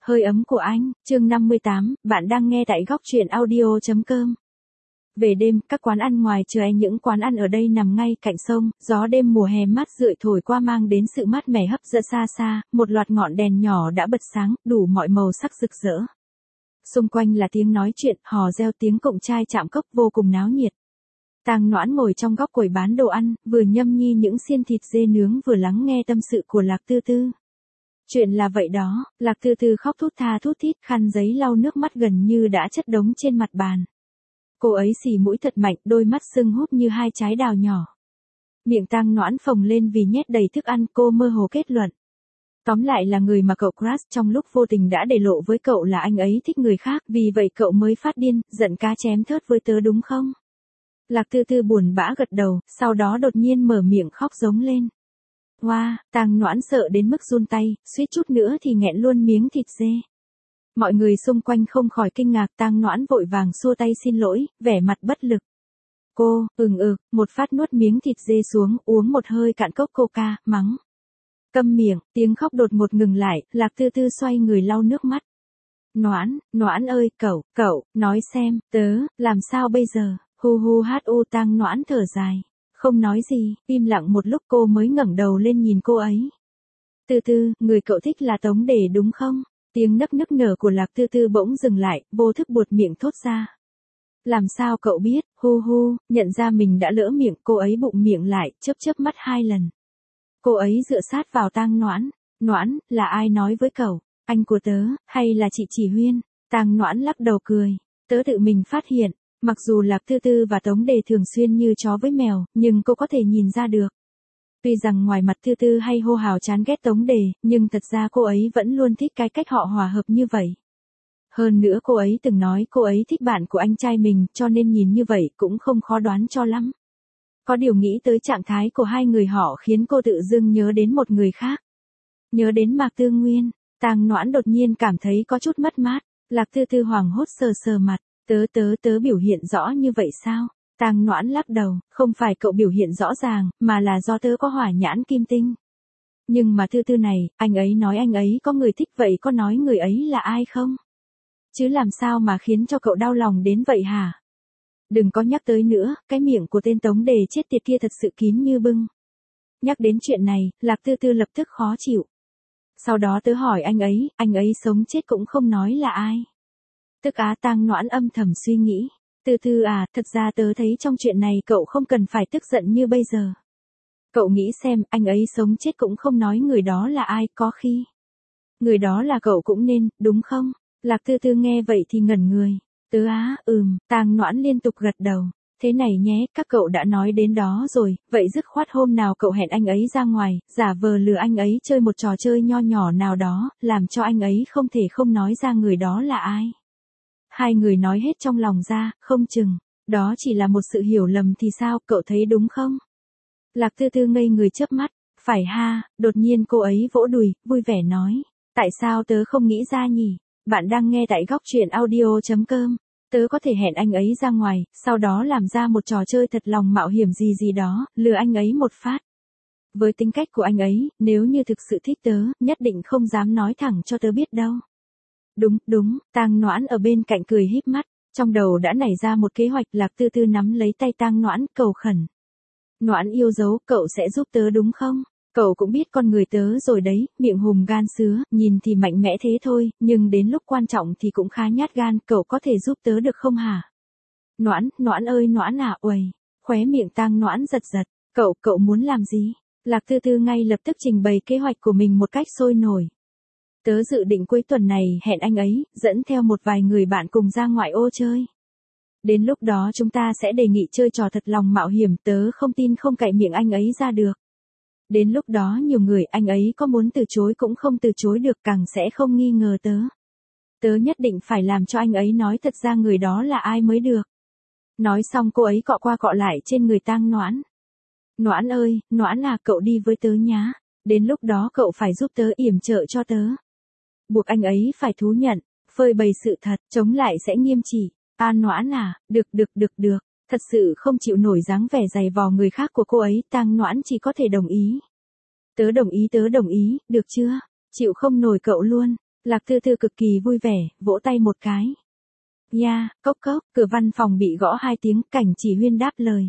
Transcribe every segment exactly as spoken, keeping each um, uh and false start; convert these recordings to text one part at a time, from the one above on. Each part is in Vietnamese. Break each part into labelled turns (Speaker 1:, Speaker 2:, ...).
Speaker 1: Hơi ấm của anh, chương năm mươi tám, bạn đang nghe tại góc truyện audio.com. Về đêm, các quán ăn ngoài trời, những quán ăn ở đây nằm ngay cạnh sông, gió đêm mùa hè mát rượi thổi qua mang đến sự mát mẻ hấp dẫn. Xa xa, một loạt ngọn đèn nhỏ đã bật sáng, đủ mọi màu sắc rực rỡ. Xung quanh là tiếng nói chuyện, hò reo, tiếng cụng chai chạm cốc vô cùng náo nhiệt. Tang Noãn ngồi trong góc quầy bán đồ ăn, vừa nhâm nhi những xiên thịt dê nướng vừa lắng nghe tâm sự của Lạc Tư Tư. Chuyện là vậy đó, Lạc Tư Tư khóc thút tha thút thít, khăn giấy lau nước mắt gần như đã chất đống trên mặt bàn. Cô ấy xì mũi thật mạnh, đôi mắt sưng húp như hai trái đào nhỏ. Miệng Tang Noãn phồng lên vì nhét đầy thức ăn, cô mơ hồ kết luận. Tóm lại là người mà cậu crush trong lúc vô tình đã để lộ với cậu là anh ấy thích người khác, vì vậy cậu mới phát điên, giận cá chém thớt với tớ đúng không? Lạc Tư Tư buồn bã gật đầu, sau đó đột nhiên mở miệng khóc giống lên. Wow, Tang Noãn sợ đến mức run tay, suýt chút nữa thì nghẹn luôn miếng thịt dê. Mọi người xung quanh không khỏi kinh ngạc, Tang Noãn vội vàng xua tay xin lỗi, vẻ mặt bất lực. Cô, ừng ực, một phát nuốt miếng thịt dê xuống, uống một hơi cạn cốc coca, mắng. Câm miệng, tiếng khóc đột ngột ngừng lại, Lạc Tư Tư xoay người lau nước mắt. Noãn, Noãn ơi, cậu, cậu, nói xem, tớ, làm sao bây giờ, hu hu hát u. Tang Noãn thở dài. Không nói gì, im lặng một lúc cô mới ngẩng đầu lên nhìn cô ấy. Tư Tư, người cậu thích là Tống Đề đúng không? Tiếng nấc nức nở của Lạc Tư Tư bỗng dừng lại, vô thức buột miệng thốt ra. Làm sao cậu biết, hu hu, nhận ra mình đã lỡ miệng, cô ấy bụng miệng lại, chớp chớp mắt hai lần. Cô ấy dựa sát vào Tang Noãn. Noãn, là ai nói với cậu? Anh của tớ, hay là chị Chỉ Huyên? Tang Noãn lắc đầu cười. Tớ tự mình phát hiện. Mặc dù Lạc Tư Tư và Tống Đề thường xuyên như chó với mèo, nhưng cô có thể nhìn ra được. Tuy rằng ngoài mặt Tư Tư hay hô hào chán ghét Tống Đề, nhưng thật ra cô ấy vẫn luôn thích cái cách họ hòa hợp như vậy. Hơn nữa cô ấy từng nói cô ấy thích bạn của anh trai mình, cho nên nhìn như vậy cũng không khó đoán cho lắm. Có điều nghĩ tới trạng thái của hai người họ khiến cô tự dưng nhớ đến một người khác. Nhớ đến Mạc Tư Nguyên, Tang Noãn đột nhiên cảm thấy có chút mất mát. Lạc Tư Tư hoảng hốt sờ sờ mặt. Tớ tớ tớ biểu hiện rõ như vậy sao? Tang Noãn lắc đầu, không phải cậu biểu hiện rõ ràng, mà là do tớ có hỏa nhãn kim tinh. Nhưng mà Tư Tư này, anh ấy nói anh ấy có người thích, vậy có nói người ấy là ai không? Chứ làm sao mà khiến cho cậu đau lòng đến vậy hả? Đừng có nhắc tới nữa, cái miệng của tên Tống Đề chết tiệt kia thật sự kín như bưng. Nhắc đến chuyện này, Lạc Tư Tư lập tức khó chịu. Sau đó tớ hỏi anh ấy, anh ấy sống chết cũng không nói là ai. Tức á. Tang Noãn âm thầm suy nghĩ. Tư Tư à, thật ra tớ thấy trong chuyện này cậu không cần phải tức giận như bây giờ. Cậu nghĩ xem, anh ấy sống chết cũng không nói người đó là ai, có khi. Người đó là cậu cũng nên, đúng không? Lạc Tư Tư nghe vậy thì ngẩn người. Tớ á, ừm, Tang Noãn liên tục gật đầu. Thế này nhé, các cậu đã nói đến đó rồi, vậy dứt khoát hôm nào cậu hẹn anh ấy ra ngoài, giả vờ lừa anh ấy chơi một trò chơi nho nhỏ nào đó, làm cho anh ấy không thể không nói ra người đó là ai. Hai người nói hết trong lòng ra, không chừng, đó chỉ là một sự hiểu lầm thì sao, cậu thấy đúng không? Lạc Tư Tư ngây người chớp mắt, phải ha, đột nhiên cô ấy vỗ đùi, vui vẻ nói, tại sao tớ không nghĩ ra nhỉ? Bạn đang nghe tại góc truyện audio.com, tớ có thể hẹn anh ấy ra ngoài, sau đó làm ra một trò chơi thật lòng mạo hiểm gì gì đó, lừa anh ấy một phát. Với tính cách của anh ấy, nếu như thực sự thích tớ, nhất định không dám nói thẳng cho tớ biết đâu. Đúng, đúng, Tang Noãn ở bên cạnh cười híp mắt, trong đầu đã nảy ra một kế hoạch. Lạc Tư Tư nắm lấy tay Tang Noãn, cầu khẩn. Noãn yêu dấu, cậu sẽ giúp tớ đúng không? Cậu cũng biết con người tớ rồi đấy, miệng hùm gan sứa, nhìn thì mạnh mẽ thế thôi, nhưng đến lúc quan trọng thì cũng khá nhát gan, cậu có thể giúp tớ được không hả? Noãn, Noãn ơi Noãn à, uầy, khóe miệng Tang Noãn giật giật, cậu, cậu muốn làm gì? Lạc Tư Tư ngay lập tức trình bày kế hoạch của mình một cách sôi nổi. Tớ dự định cuối tuần này hẹn anh ấy, dẫn theo một vài người bạn cùng ra ngoại ô chơi. Đến lúc đó chúng ta sẽ đề nghị chơi trò thật lòng mạo hiểm, tớ không tin không cậy miệng anh ấy ra được. Đến lúc đó nhiều người anh ấy có muốn từ chối cũng không từ chối được, càng sẽ không nghi ngờ tớ. Tớ nhất định phải làm cho anh ấy nói thật ra người đó là ai mới được. Nói xong cô ấy cọ qua cọ lại trên người Tang Noãn. Noãn ơi, Noãn à, cậu đi với tớ nhá. Đến lúc đó cậu phải giúp tớ yểm trợ cho tớ. Buộc anh ấy phải thú nhận, phơi bày sự thật, chống lại sẽ nghiêm trị. À Noãn à, được được được được, thật sự không chịu nổi dáng vẻ giày vò người khác của cô ấy, Tang Noãn chỉ có thể đồng ý. Tớ đồng ý tớ đồng ý, được chưa? Chịu không nổi cậu luôn. Lạc Tư Tư cực kỳ vui vẻ, vỗ tay một cái. Ya, yeah, cốc cốc, cửa văn phòng bị gõ hai tiếng, Cảnh Chỉ Huyên đáp lời.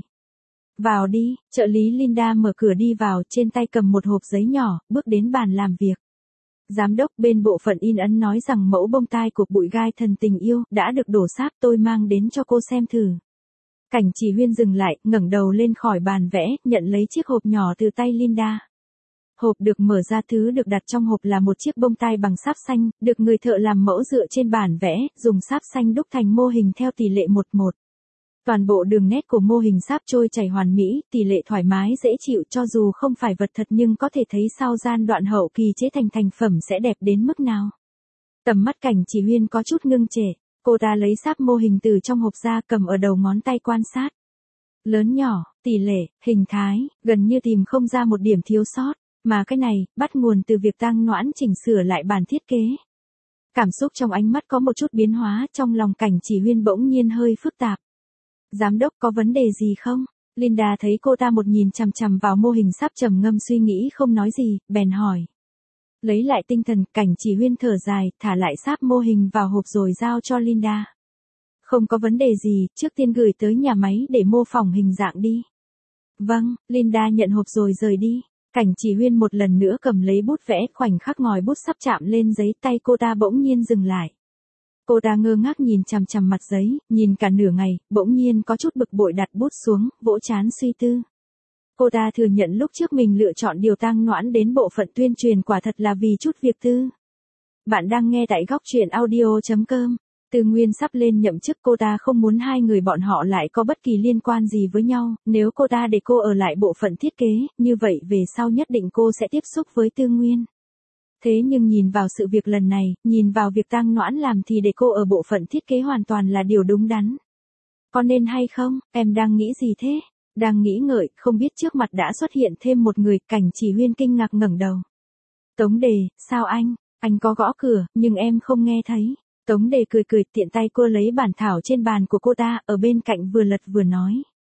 Speaker 1: Vào đi, trợ lý Linda mở cửa đi vào, trên tay cầm một hộp giấy nhỏ, bước đến bàn làm việc. Giám đốc bên bộ phận in ấn nói rằng mẫu bông tai của Bụi Gai Thần Tình Yêu đã được đổ sáp, tôi mang đến cho cô xem thử. Cảnh Chỉ Huyên dừng lại, ngẩng đầu lên khỏi bàn vẽ, nhận lấy chiếc hộp nhỏ từ tay Linda. Hộp được mở ra, thứ được đặt trong hộp là một chiếc bông tai bằng sáp xanh, được người thợ làm mẫu dựa trên bản vẽ, dùng sáp xanh đúc thành mô hình theo tỷ lệ một một. Toàn bộ đường nét của mô hình sáp trôi chảy hoàn mỹ, tỷ lệ thoải mái dễ chịu, cho dù không phải vật thật nhưng có thể thấy sau gian đoạn hậu kỳ chế thành thành phẩm sẽ đẹp đến mức nào. Tầm mắt Cảnh Chỉ Huyên có chút ngưng trệ, cô ta lấy sáp mô hình từ trong hộp ra, cầm ở đầu ngón tay quan sát. Lớn nhỏ, tỷ lệ, hình thái, gần như tìm không ra một điểm thiếu sót, mà cái này, bắt nguồn từ việc Tang Noãn chỉnh sửa lại bản thiết kế. Cảm xúc trong ánh mắt có một chút biến hóa, trong lòng Cảnh Chỉ Huyên bỗng nhiên hơi phức tạp. Giám đốc có vấn đề gì không? Linda thấy cô ta một nhìn chằm chằm vào mô hình sáp, trầm ngâm suy nghĩ không nói gì, bèn hỏi. Lấy lại tinh thần, Cảnh Chỉ Huyên thở dài, thả lại sáp mô hình vào hộp rồi giao cho Linda. Không có vấn đề gì, trước tiên gửi tới nhà máy để mô phỏng hình dạng đi. Vâng, Linda nhận hộp rồi rời đi. Cảnh Chỉ Huyên một lần nữa cầm lấy bút vẽ, khoảnh khắc ngòi bút sắp chạm lên giấy, tay cô ta bỗng nhiên dừng lại. Cô ta ngơ ngác nhìn chằm chằm mặt giấy, nhìn cả nửa ngày, bỗng nhiên có chút bực bội đặt bút xuống, vỗ trán suy tư. Cô ta thừa nhận lúc trước mình lựa chọn điều Tang Noãn đến bộ phận tuyên truyền quả thật là vì chút việc tư. Bạn đang nghe tại góc truyện audio chấm com. Tư Nguyên sắp lên nhậm chức, cô ta không muốn hai người bọn họ lại có bất kỳ liên quan gì với nhau, nếu cô ta để cô ở lại bộ phận thiết kế, như vậy về sau nhất định cô sẽ tiếp xúc với Tư Nguyên. Thế nhưng nhìn vào sự việc lần này, nhìn vào việc Tang Noãn làm thì để cô ở bộ phận thiết kế hoàn toàn là điều đúng đắn. Có nên hay không, em đang nghĩ gì thế? Đang nghĩ ngợi, không biết trước mặt đã xuất hiện thêm một người, Cảnh Chỉ Huyên kinh ngạc ngẩng đầu. Tống Đề, sao anh? Anh có gõ cửa, nhưng em không nghe thấy. Tống Đề cười cười, tiện tay cô lấy bản thảo trên bàn của cô ta, ở bên cạnh vừa lật vừa nói.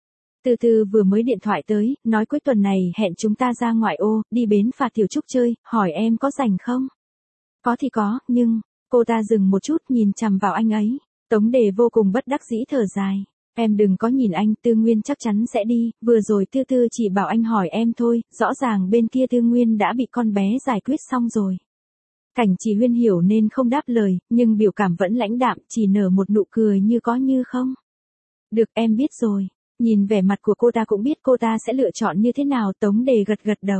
Speaker 1: Từ từ vừa mới điện thoại tới, nói cuối tuần này hẹn chúng ta ra ngoại ô, đi bến phà Tiểu Trúc chơi, hỏi em có rảnh không? Có thì có, nhưng, cô ta dừng một chút nhìn chằm vào anh ấy. Tống Đề vô cùng bất đắc dĩ thở dài. Em đừng có nhìn anh, Tư Nguyên chắc chắn sẽ đi, vừa rồi Tư Tư chỉ bảo anh hỏi em thôi, rõ ràng bên kia Tư Nguyên đã bị con bé giải quyết xong rồi. Cảnh Chỉ Huyên hiểu nên không đáp lời, nhưng biểu cảm vẫn lãnh đạm, chỉ nở một nụ cười như có như không. Được, em biết rồi. Nhìn vẻ mặt của cô ta cũng biết cô ta sẽ lựa chọn như thế nào, Tống Đề gật gật đầu.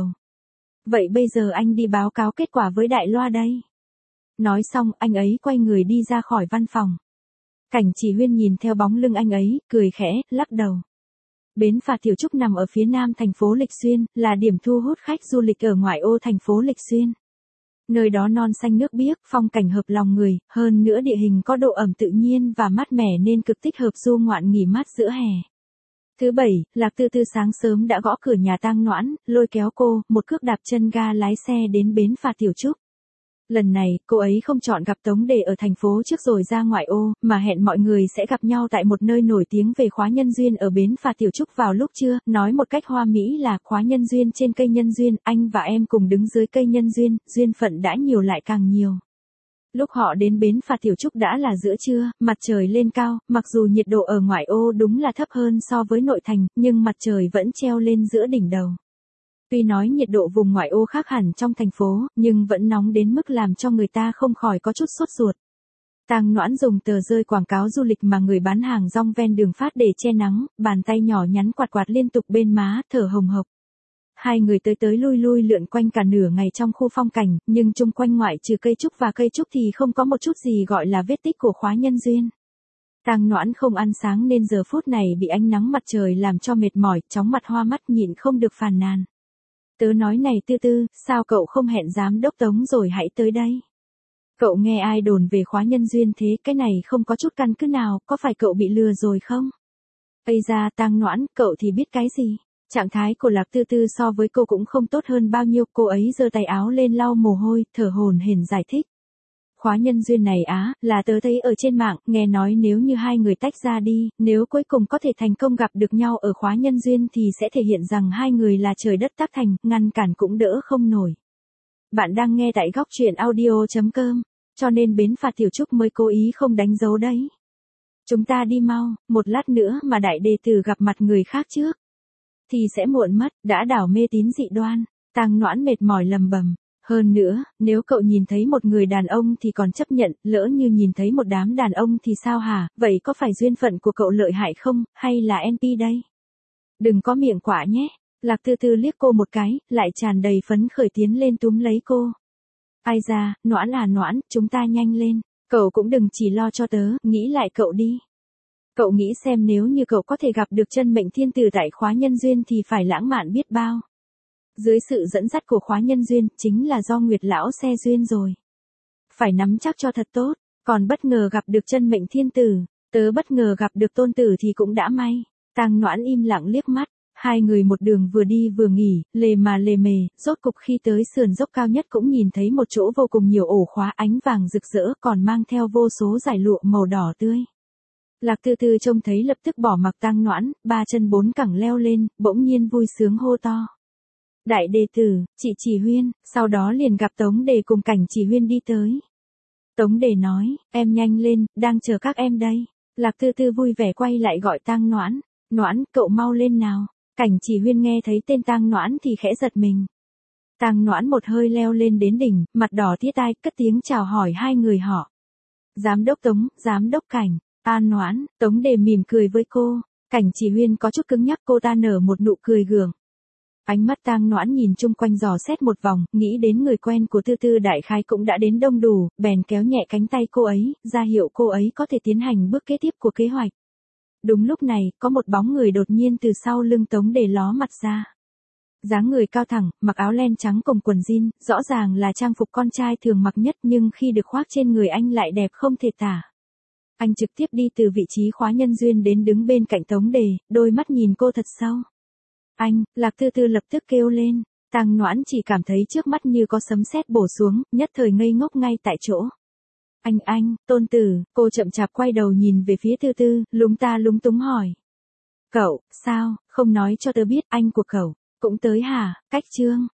Speaker 1: Vậy bây giờ anh đi báo cáo kết quả với Đại Loa đây. Nói xong, anh ấy quay người đi ra khỏi văn phòng. Cảnh Chỉ Huyên nhìn theo bóng lưng anh ấy, cười khẽ, lắc đầu. Bến phà Tiểu Trúc nằm ở phía nam thành phố Lịch Xuyên, là điểm thu hút khách du lịch ở ngoại ô thành phố Lịch Xuyên. Nơi đó non xanh nước biếc, phong cảnh hợp lòng người, hơn nữa địa hình có độ ẩm tự nhiên và mát mẻ nên cực thích hợp du ngoạn nghỉ mát giữa hè. Thứ bảy, Lạc Tư Tư sáng sớm đã gõ cửa nhà Tang Noãn, lôi kéo cô, một cước đạp chân ga lái xe đến bến phà Tiểu Trúc. Lần này, cô ấy không chọn gặp Tống Đề ở thành phố trước rồi ra ngoại ô, mà hẹn mọi người sẽ gặp nhau tại một nơi nổi tiếng về khóa nhân duyên ở bến phà Tiểu Trúc vào lúc trưa, nói một cách hoa mỹ là khóa nhân duyên trên cây nhân duyên, anh và em cùng đứng dưới cây nhân duyên, duyên phận đã nhiều lại càng nhiều. Lúc họ đến bến phà Tiểu Trúc đã là giữa trưa, mặt trời lên cao, mặc dù nhiệt độ ở ngoại ô đúng là thấp hơn so với nội thành, nhưng mặt trời vẫn treo lên giữa đỉnh đầu. Tuy nói nhiệt độ vùng ngoại ô khác hẳn trong thành phố, nhưng vẫn nóng đến mức làm cho người ta không khỏi có chút sốt ruột. Tang Noãn dùng tờ rơi quảng cáo du lịch mà người bán hàng rong ven đường phát để che nắng, bàn tay nhỏ nhắn quạt quạt liên tục bên má, thở hồng hộc. Hai người tới tới lui lui lượn quanh cả nửa ngày trong khu phong cảnh, nhưng chung quanh ngoại trừ cây trúc và cây trúc thì không có một chút gì gọi là vết tích của khóa nhân duyên. Tang Noãn không ăn sáng nên giờ phút này bị ánh nắng mặt trời làm cho mệt mỏi, chóng mặt hoa mắt nhịn không được phàn nàn. Tớ nói này Tư Tư, sao cậu không hẹn giám đốc Tống rồi hãy tới đây? Cậu nghe ai đồn về khóa nhân duyên thế, cái này không có chút căn cứ nào, có phải cậu bị lừa rồi không? Ây da Tang Noãn, cậu thì biết cái gì? Trạng thái của Lạc Tư Tư so với cô cũng không tốt hơn bao nhiêu, cô ấy giơ tay áo lên lau mồ hôi, thở hổn hển giải thích. Khóa nhân duyên này á, là tớ thấy ở trên mạng, nghe nói nếu như hai người tách ra đi, nếu cuối cùng có thể thành công gặp được nhau ở khóa nhân duyên thì sẽ thể hiện rằng hai người là trời đất tác thành, ngăn cản cũng đỡ không nổi. Bạn đang nghe tại góc truyện audio chấm com. cho nên bến phà Tiểu Trúc mới cố ý không đánh dấu đấy. Chúng ta đi mau, một lát nữa mà đại đệ tử gặp mặt người khác trước thì sẽ muộn mất, đã đảo mê tín dị đoan. Tang Noãn mệt mỏi lầm bầm. Hơn nữa, nếu cậu nhìn thấy một người đàn ông thì còn chấp nhận, lỡ như nhìn thấy một đám đàn ông thì sao hả, vậy có phải duyên phận của cậu lợi hại không, hay là en pê đây? Đừng có miệng quạ nhé. Lạc Tư Tư liếc cô một cái, lại tràn đầy phấn khởi tiến lên túm lấy cô. Ai da, Noãn à Noãn, chúng ta nhanh lên, cậu cũng đừng chỉ lo cho tớ, nghĩ lại cậu đi. Cậu nghĩ xem nếu như cậu có thể gặp được chân mệnh thiên tử tại khóa nhân duyên thì phải lãng mạn biết bao. Dưới sự dẫn dắt của khóa nhân duyên, chính là do Nguyệt lão xe duyên rồi. Phải nắm chắc cho thật tốt, còn bất ngờ gặp được chân mệnh thiên tử, tớ bất ngờ gặp được tôn tử thì cũng đã may. Tang Noãn im lặng liếc mắt, hai người một đường vừa đi vừa nghỉ, lề mà lề mề, rốt cục khi tới sườn dốc cao nhất cũng nhìn thấy một chỗ vô cùng nhiều ổ khóa ánh vàng rực rỡ còn mang theo vô số dải lụa màu đỏ tươi. Lạc Tư Tư trông thấy lập tức bỏ mặc Tang Noãn, ba chân bốn cẳng leo lên, bỗng nhiên vui sướng hô to. Đại đệ tử, chị Chỉ Huyên, sau đó liền gặp Tống Đề cùng Cảnh Chỉ Huyên đi tới. Tống Đề nói, em nhanh lên, đang chờ các em đây. Lạc Tư Tư vui vẻ quay lại gọi Tang Noãn, Noãn, cậu mau lên nào. Cảnh Chỉ Huyên nghe thấy tên Tang Noãn thì khẽ giật mình. Tang Noãn một hơi leo lên đến đỉnh, mặt đỏ tía tai, cất tiếng chào hỏi hai người họ. Giám đốc Tống, giám đốc Cảnh, An Noãn, Tống Đề mỉm cười với cô. Cảnh Chỉ Huyên có chút cứng nhắc, cô ta nở một nụ cười gượng. Ánh mắt Tang Noãn nhìn chung quanh dò xét một vòng, nghĩ đến người quen của Tư Tư đại khái cũng đã đến đông đủ, bèn kéo nhẹ cánh tay cô ấy, ra hiệu cô ấy có thể tiến hành bước kế tiếp của kế hoạch. Đúng lúc này, có một bóng người đột nhiên từ sau lưng Tống Đề ló mặt ra. Dáng người cao thẳng, mặc áo len trắng cùng quần jean, rõ ràng là trang phục con trai thường mặc nhất nhưng khi được khoác trên người anh lại đẹp không thể tả. Anh trực tiếp đi từ vị trí khóa nhân duyên đến đứng bên cạnh Tống Đề, đôi mắt nhìn cô thật sâu. Anh, Lạc Tư Tư lập tức kêu lên, Tang Noãn chỉ cảm thấy trước mắt như có sấm sét bổ xuống, nhất thời ngây ngốc ngay tại chỗ. Anh anh, tôn tử, cô chậm chạp quay đầu nhìn về phía Tư Tư, lúng ta lúng túng hỏi. Cậu, sao, không nói cho tớ biết anh của cậu, cũng tới hả, Cách Trương.